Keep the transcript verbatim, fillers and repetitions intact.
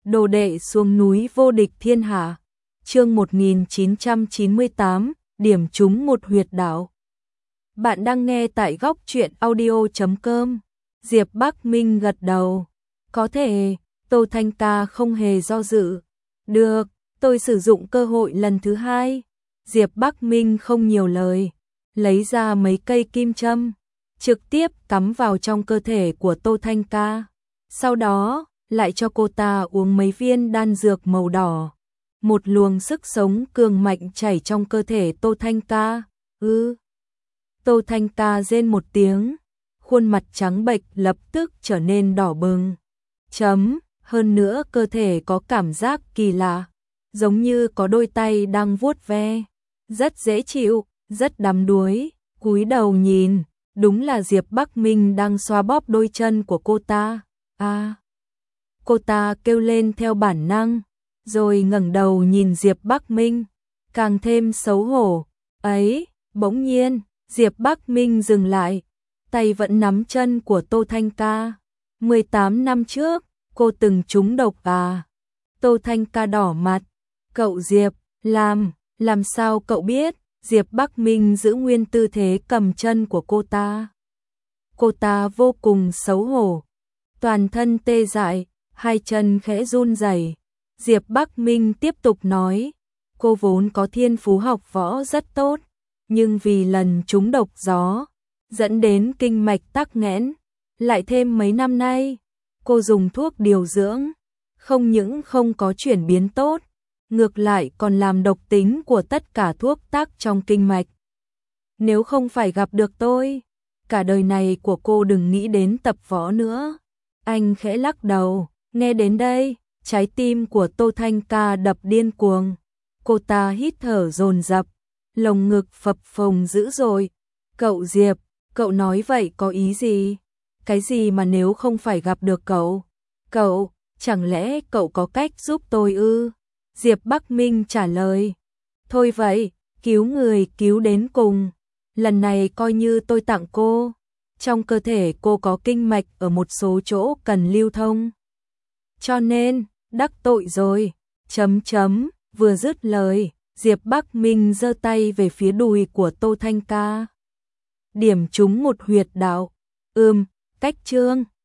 Đồ đệ xuống núi vô địch thiên hạ. Chương một nghìn chín trăm chín mươi tám, điểm trúng một huyệt đạo. Bạn đang nghe tại góc truyện audio chấm com. Diệp Bắc Minh gật đầu. Có thể, Tô Thanh Ca không hề do dự. Được, tôi sử dụng cơ hội lần thứ hai. Diệp Bắc Minh không nhiều lời, lấy ra mấy cây kim châm, trực tiếp cắm vào trong cơ thể của Tô Thanh Ca. Sau đó, lại cho cô ta uống mấy viên đan dược màu đỏ. Một luồng sức sống cường mạnh chảy trong cơ thể Tô Thanh Ca. Ư. Ừ. Tô Thanh Ca rên một tiếng, khuôn mặt trắng bệch lập tức trở nên đỏ bừng. Chấm, hơn nữa cơ thể có cảm giác kỳ lạ, giống như có đôi tay đang vuốt ve, rất dễ chịu, rất đắm đuối. Cúi đầu nhìn, đúng là Diệp Bắc Minh đang xoa bóp đôi chân của cô ta. A. À. Cô ta kêu lên theo bản năng, rồi ngẩng đầu nhìn Diệp Bắc Minh, càng thêm xấu hổ. Ấy, bỗng nhiên, Diệp Bắc Minh dừng lại, tay vẫn nắm chân của Tô Thanh Ca. mười tám năm trước, cô từng trúng độc à? Tô Thanh Ca đỏ mặt. Cậu Diệp, làm, làm sao cậu biết? Diệp Bắc Minh giữ nguyên tư thế cầm chân của cô ta. Cô ta vô cùng xấu hổ, toàn thân tê dại, hai chân khẽ run rẩy. Diệp Bắc Minh tiếp tục nói, cô vốn có thiên phú học võ rất tốt, nhưng vì lần trúng độc gió, dẫn đến kinh mạch tắc nghẽn, lại thêm mấy năm nay, cô dùng thuốc điều dưỡng, không những không có chuyển biến tốt, ngược lại còn làm độc tính của tất cả thuốc tắc trong kinh mạch. Nếu không phải gặp được tôi, cả đời này của cô đừng nghĩ đến tập võ nữa. Anh khẽ lắc đầu, nghe đến đây, trái tim của Tô Thanh Ca đập điên cuồng. Cô ta hít thở dồn dập, lồng ngực phập phồng dữ dội. Cậu Diệp, cậu nói vậy có ý gì? Cái gì mà nếu không phải gặp được cậu? Cậu, chẳng lẽ cậu có cách giúp tôi ư? Diệp Bắc Minh trả lời. Thôi vậy, cứu người cứu đến cùng. Lần này coi như tôi tặng cô. Trong cơ thể cô có kinh mạch ở một số chỗ cần lưu thông. Cho nên, đắc tội rồi. Chấm chấm, vừa dứt lời, Diệp Bắc Minh giơ tay về phía đùi của Tô Thanh Ca. Điểm trúng một huyệt đạo. Ừm, cách chương.